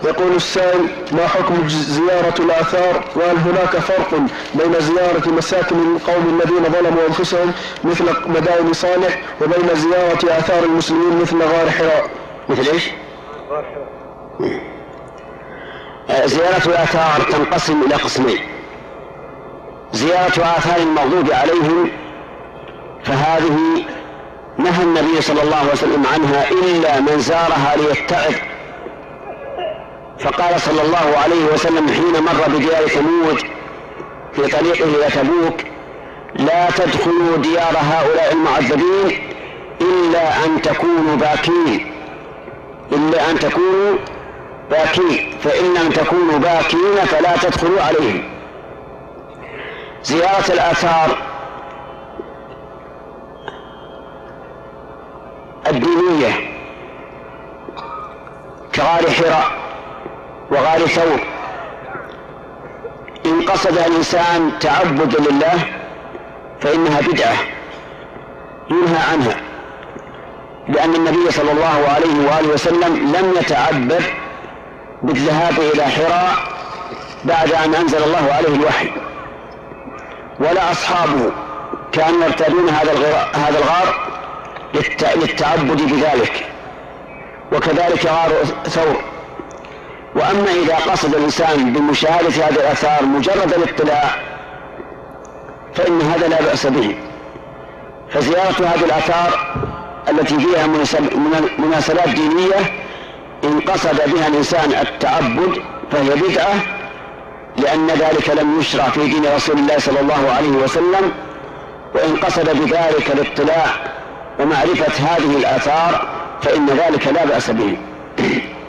يقول السائل: ما حكم زيارة الآثار؟ وهل هناك فرق بين زيارة مساكن القوم الذين ظلموا أنفسهم مثل مدائن صالح وبين زيارة آثار المسلمين مثل غار حراء؟ مثل إيش؟ غار حراء. زيارة الآثار تنقسم إلى قسمين: زيارة آثار المغضوب عليهم فهذه نهى النبي صلى الله عليه وسلم عنها إلا من زارها ليتعظ، فقال صلى الله عليه وسلم حين مر بديار ثمود في طريقه إلى تبوك: لا تدخلوا ديار هؤلاء المعذبين إلا أن تكونوا باكين فإن لم تكونوا باكين فلا تدخلوا عليهم. زيارة الآثار الدينية كغار حراء وغار ثور إن قصد الإنسان تعبد لله فإنها بدعة ينهى عنها، لأن النبي صلى الله عليه وآله وسلم لم يتعبد بالذهاب إلى حراء بعد أن أنزل الله عليه الوحي، ولا أصحابه كانوا يرتادون هذا الغار للتعبد بذلك، وكذلك غار ثور. وأما إذا قصد الإنسان بمشاهدة هذه الآثار مجرد الاطلاع فإن هذا لا بأس به. فزيارة هذه الآثار التي فيها مناسبات دينية إن قصد بها الإنسان التعبد فهي بدعة، لأن ذلك لم يشرع في دين رسول الله صلى الله عليه وسلم. وإن قصد بذلك الاطلاع ومعرفة هذه الآثار فإن ذلك لا بأس به.